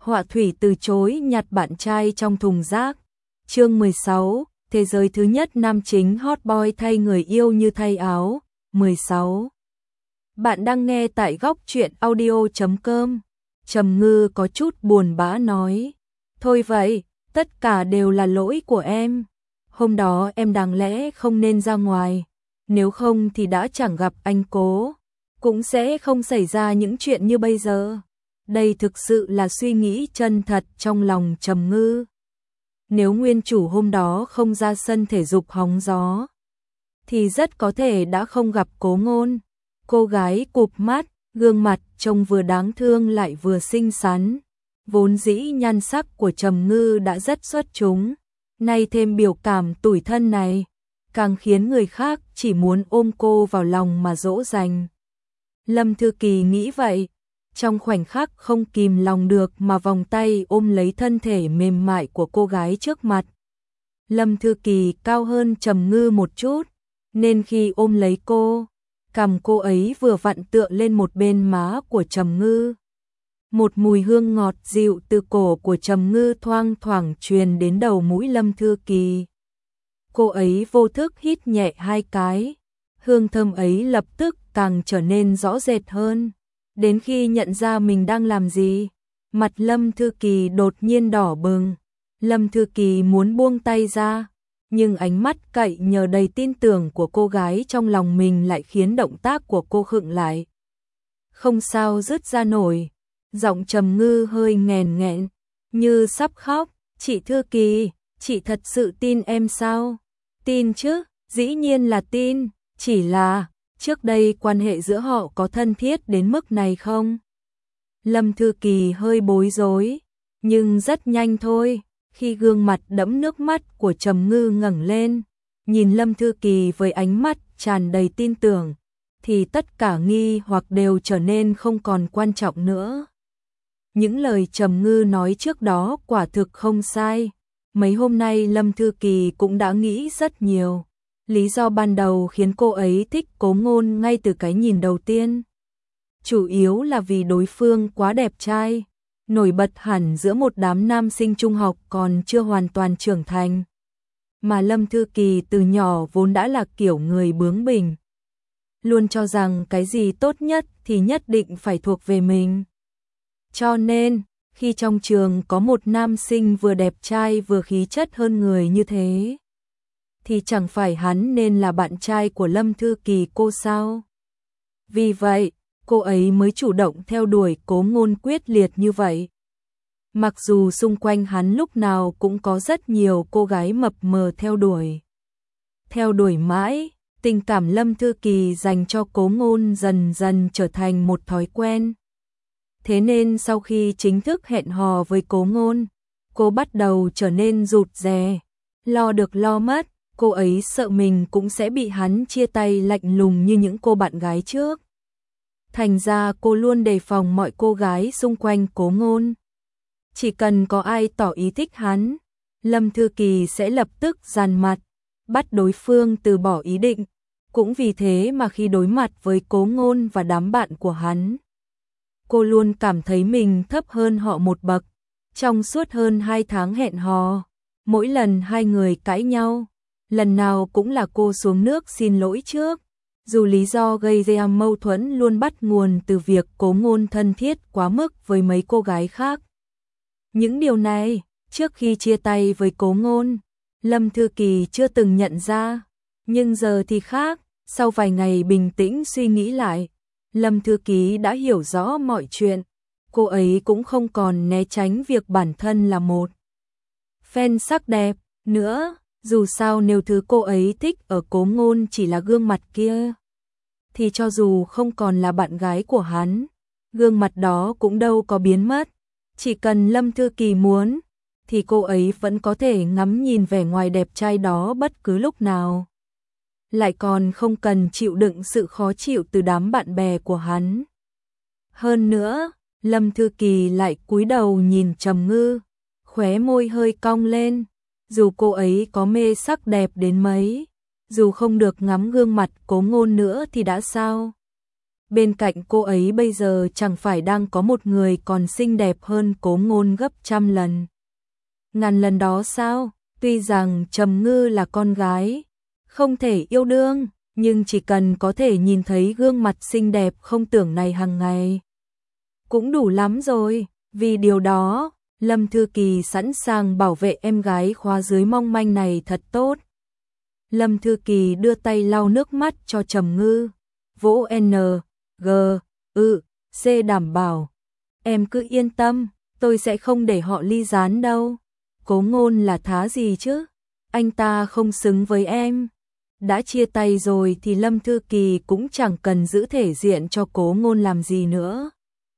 Họa thủy từ chối nhặt bạn trai trong thùng rác. Chương 16, thế giới thứ nhất nam chính hot boy thay người yêu như thay áo. 16. Bạn đang nghe tại góc truyện audio.com. Trầm Ngư có chút buồn bã nói. Thôi vậy, tất cả đều là lỗi của em. Hôm đó em đáng lẽ không nên ra ngoài. Nếu không thì đã chẳng gặp anh Cố. Cũng sẽ không xảy ra những chuyện như bây giờ. Đây thực sự là suy nghĩ chân thật trong lòng Trầm Ngư. Nếu nguyên chủ hôm đó không ra sân thể dục hóng gió, thì rất có thể đã không gặp Cố Ngôn. Cô gái cụp mắt, gương mặt trông vừa đáng thương lại vừa xinh xắn. Vốn dĩ nhan sắc của Trầm Ngư đã rất xuất chúng, nay thêm biểu cảm tủi thân này, càng khiến người khác chỉ muốn ôm cô vào lòng mà dỗ dành. Lâm Thư Kỳ nghĩ vậy, trong khoảnh khắc không kìm lòng được mà vòng tay ôm lấy thân thể mềm mại của cô gái trước mặt. Lâm Thư Kỳ cao hơn Trầm Ngư một chút, nên khi ôm lấy cô, cằm cô ấy vừa vặn tựa lên một bên má của Trầm Ngư. Một mùi hương ngọt dịu từ cổ của Trầm Ngư thoang thoảng truyền đến đầu mũi Lâm Thư Kỳ. Cô ấy vô thức hít nhẹ hai cái, hương thơm ấy lập tức càng trở nên rõ rệt hơn. Đến khi nhận ra mình đang làm gì, mặt Lâm Thư Kỳ đột nhiên đỏ bừng. Lâm Thư Kỳ muốn buông tay ra, nhưng ánh mắt cậy nhờ đầy tin tưởng của cô gái trong lòng mình lại khiến động tác của cô khựng lại. Không sao dứt ra nổi, giọng Trầm Ngư hơi nghẹn nghẹn, như sắp khóc. Chị Thư Kỳ, chị thật sự tin em sao? Tin chứ, dĩ nhiên là tin, chỉ là trước đây quan hệ giữa họ có thân thiết đến mức này không? Lâm Thư Kỳ hơi bối rối, nhưng rất nhanh thôi, khi gương mặt đẫm nước mắt của Trầm Ngư ngẩng lên, nhìn Lâm Thư Kỳ với ánh mắt tràn đầy tin tưởng, thì tất cả nghi hoặc đều trở nên không còn quan trọng nữa. Những lời Trầm Ngư nói trước đó quả thực không sai, mấy hôm nay Lâm Thư Kỳ cũng đã nghĩ rất nhiều. Lý do ban đầu khiến cô ấy thích Cố Ngôn ngay từ cái nhìn đầu tiên, chủ yếu là vì đối phương quá đẹp trai, nổi bật hẳn giữa một đám nam sinh trung học còn chưa hoàn toàn trưởng thành. Mà Lâm Thư Kỳ từ nhỏ vốn đã là kiểu người bướng bỉnh, luôn cho rằng cái gì tốt nhất thì nhất định phải thuộc về mình. Cho nên, khi trong trường có một nam sinh vừa đẹp trai vừa khí chất hơn người như thế, thì chẳng phải hắn nên là bạn trai của Lâm Thư Kỳ cô sao? Vì vậy, cô ấy mới chủ động theo đuổi Cố Ngôn quyết liệt như vậy. Mặc dù xung quanh hắn lúc nào cũng có rất nhiều cô gái mập mờ theo đuổi. Theo đuổi mãi, tình cảm Lâm Thư Kỳ dành cho Cố Ngôn dần dần trở thành một thói quen. Thế nên sau khi chính thức hẹn hò với Cố Ngôn, cô bắt đầu trở nên rụt rè, lo được lo mất. Cô ấy sợ mình cũng sẽ bị hắn chia tay lạnh lùng như những cô bạn gái trước. Thành ra cô luôn đề phòng mọi cô gái xung quanh Cố Ngôn. Chỉ cần có ai tỏ ý thích hắn, Lâm Thư Kỳ sẽ lập tức giàn mặt, bắt đối phương từ bỏ ý định. Cũng vì thế mà khi đối mặt với Cố Ngôn và đám bạn của hắn, cô luôn cảm thấy mình thấp hơn họ một bậc. Trong suốt hơn 2 tháng hẹn hò, mỗi lần hai người cãi nhau, lần nào cũng là cô xuống nước xin lỗi trước, dù lý do gây ra mâu thuẫn luôn bắt nguồn từ việc Cố Ngôn thân thiết quá mức với mấy cô gái khác. Những điều này, trước khi chia tay với Cố Ngôn, Lâm Thư Kỳ chưa từng nhận ra, nhưng giờ thì khác, sau vài ngày bình tĩnh suy nghĩ lại, Lâm Thư Kỳ đã hiểu rõ mọi chuyện, cô ấy cũng không còn né tránh việc bản thân là một fan sắc đẹp nữa. Dù sao nếu thứ cô ấy thích ở Cố Ngôn chỉ là gương mặt kia, thì cho dù không còn là bạn gái của hắn, gương mặt đó cũng đâu có biến mất. Chỉ cần Lâm Thư Kỳ muốn, thì cô ấy vẫn có thể ngắm nhìn vẻ ngoài đẹp trai đó bất cứ lúc nào. Lại còn không cần chịu đựng sự khó chịu từ đám bạn bè của hắn. Hơn nữa, Lâm Thư Kỳ lại cúi đầu nhìn Trầm Ngư, khóe môi hơi cong lên. Dù cô ấy có mê sắc đẹp đến mấy, dù không được ngắm gương mặt Cố Ngôn nữa thì đã sao? Bên cạnh cô ấy bây giờ chẳng phải đang có một người còn xinh đẹp hơn Cố Ngôn gấp trăm lần. Ngàn lần đó sao? Tuy rằng Trầm Ngư là con gái, không thể yêu đương, nhưng chỉ cần có thể nhìn thấy gương mặt xinh đẹp không tưởng này hàng ngày, cũng đủ lắm rồi. Vì điều đó, Lâm Thư Kỳ sẵn sàng bảo vệ em gái khóa dưới mong manh này thật tốt. Lâm Thư Kỳ đưa tay lau nước mắt cho Trầm Ngư, vỗ N, G, C đảm bảo. Em cứ yên tâm, tôi sẽ không để họ ly gián đâu. Cố Ngôn là thá gì chứ? Anh ta không xứng với em. Đã chia tay rồi thì Lâm Thư Kỳ cũng chẳng cần giữ thể diện cho Cố Ngôn làm gì nữa.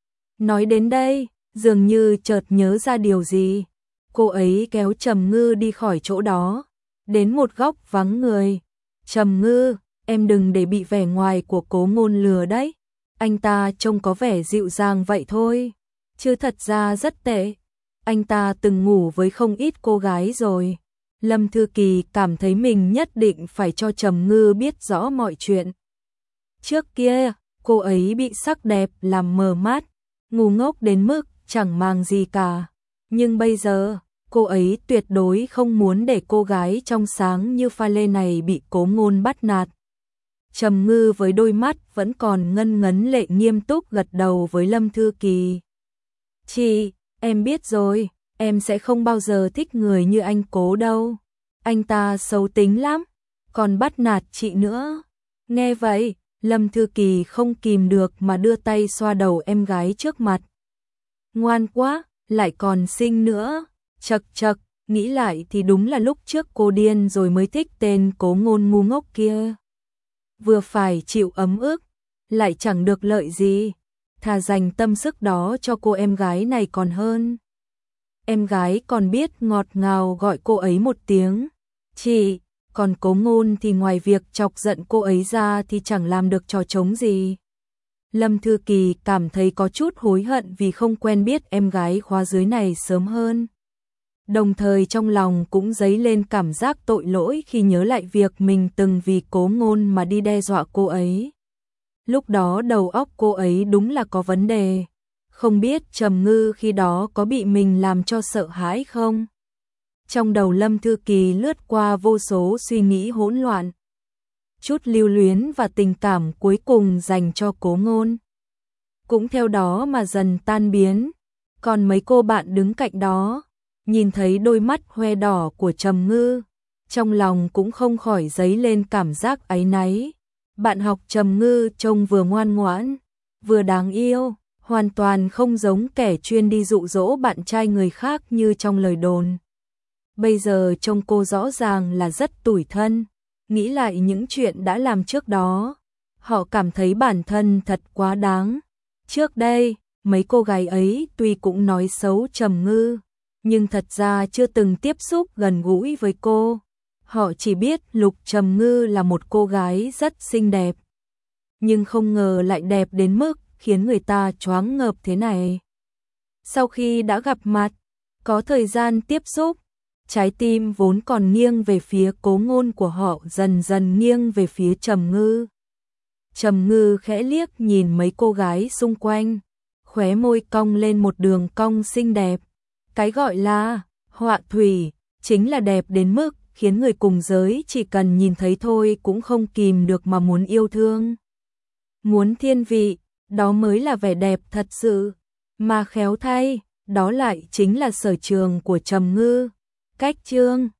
Nói đến đây, dường như chợt nhớ ra điều gì. Cô ấy kéo Trầm Ngư đi khỏi chỗ đó, đến một góc vắng người. Trầm Ngư, em đừng để bị vẻ ngoài của Cố Ngôn lừa đấy. Anh ta trông có vẻ dịu dàng vậy thôi, chứ thật ra rất tệ. Anh ta từng ngủ với không ít cô gái rồi. Lâm Thư Kỳ cảm thấy mình nhất định phải cho Trầm Ngư biết rõ mọi chuyện. Trước kia, cô ấy bị sắc đẹp làm mờ mắt, ngu ngốc đến mức chẳng màng gì cả. Nhưng bây giờ, cô ấy tuyệt đối không muốn để cô gái trong sáng như pha lê này bị Cố Ngôn bắt nạt. Trầm Ngư với đôi mắt vẫn còn ngân ngấn lệ nghiêm túc gật đầu với Lâm Thư Kỳ. Chị, em biết rồi, em sẽ không bao giờ thích người như anh Cố đâu. Anh ta xấu tính lắm, còn bắt nạt chị nữa. Nghe vậy, Lâm Thư Kỳ không kìm được mà đưa tay xoa đầu em gái trước mặt. Ngoan quá, lại còn xinh nữa. Chậc chậc, nghĩ lại thì đúng là lúc trước cô điên rồi mới thích tên Cố Ngôn ngu ngốc kia. Vừa phải chịu ấm ức, lại chẳng được lợi gì. Thà dành tâm sức đó cho cô em gái này còn hơn. Em gái còn biết ngọt ngào gọi cô ấy một tiếng chị, còn Cố Ngôn thì ngoài việc chọc giận cô ấy ra thì chẳng làm được trò trống gì. Lâm Thư Kỳ cảm thấy có chút hối hận vì không quen biết em gái khóa dưới này sớm hơn. Đồng thời trong lòng cũng dấy lên cảm giác tội lỗi khi nhớ lại việc mình từng vì Cố Ngôn mà đi đe dọa cô ấy. Lúc đó đầu óc cô ấy đúng là có vấn đề. Không biết Trầm Ngư khi đó có bị mình làm cho sợ hãi không? Trong đầu Lâm Thư Kỳ lướt qua vô số suy nghĩ hỗn loạn. Chút lưu luyến và tình cảm cuối cùng dành cho Cố Ngôn cũng theo đó mà dần tan biến. Còn mấy cô bạn đứng cạnh đó, nhìn thấy đôi mắt hoe đỏ của Trầm Ngư, trong lòng cũng không khỏi dấy lên cảm giác áy náy. Bạn học Trầm Ngư trông vừa ngoan ngoãn, vừa đáng yêu, hoàn toàn không giống kẻ chuyên đi dụ dỗ bạn trai người khác như trong lời đồn. Bây giờ trông cô rõ ràng là rất tủi thân, nghĩ lại những chuyện đã làm trước đó, họ cảm thấy bản thân thật quá đáng. Trước đây, mấy cô gái ấy tuy cũng nói xấu Trầm Ngư, nhưng thật ra chưa từng tiếp xúc gần gũi với cô. Họ chỉ biết Lục Trầm Ngư là một cô gái rất xinh đẹp, nhưng không ngờ lại đẹp đến mức khiến người ta choáng ngợp thế này. Sau khi đã gặp mặt, có thời gian tiếp xúc, trái tim vốn còn nghiêng về phía Cố Ngôn của họ dần dần nghiêng về phía Trầm Ngư. Trầm Ngư khẽ liếc nhìn mấy cô gái xung quanh, khóe môi cong lên một đường cong xinh đẹp. Cái gọi là họa thủy chính là đẹp đến mức khiến người cùng giới chỉ cần nhìn thấy thôi cũng không kìm được mà muốn yêu thương. Muốn thiên vị, đó mới là vẻ đẹp thật sự. Mà khéo thay, đó lại chính là sở trường của Trầm Ngư. Cách chương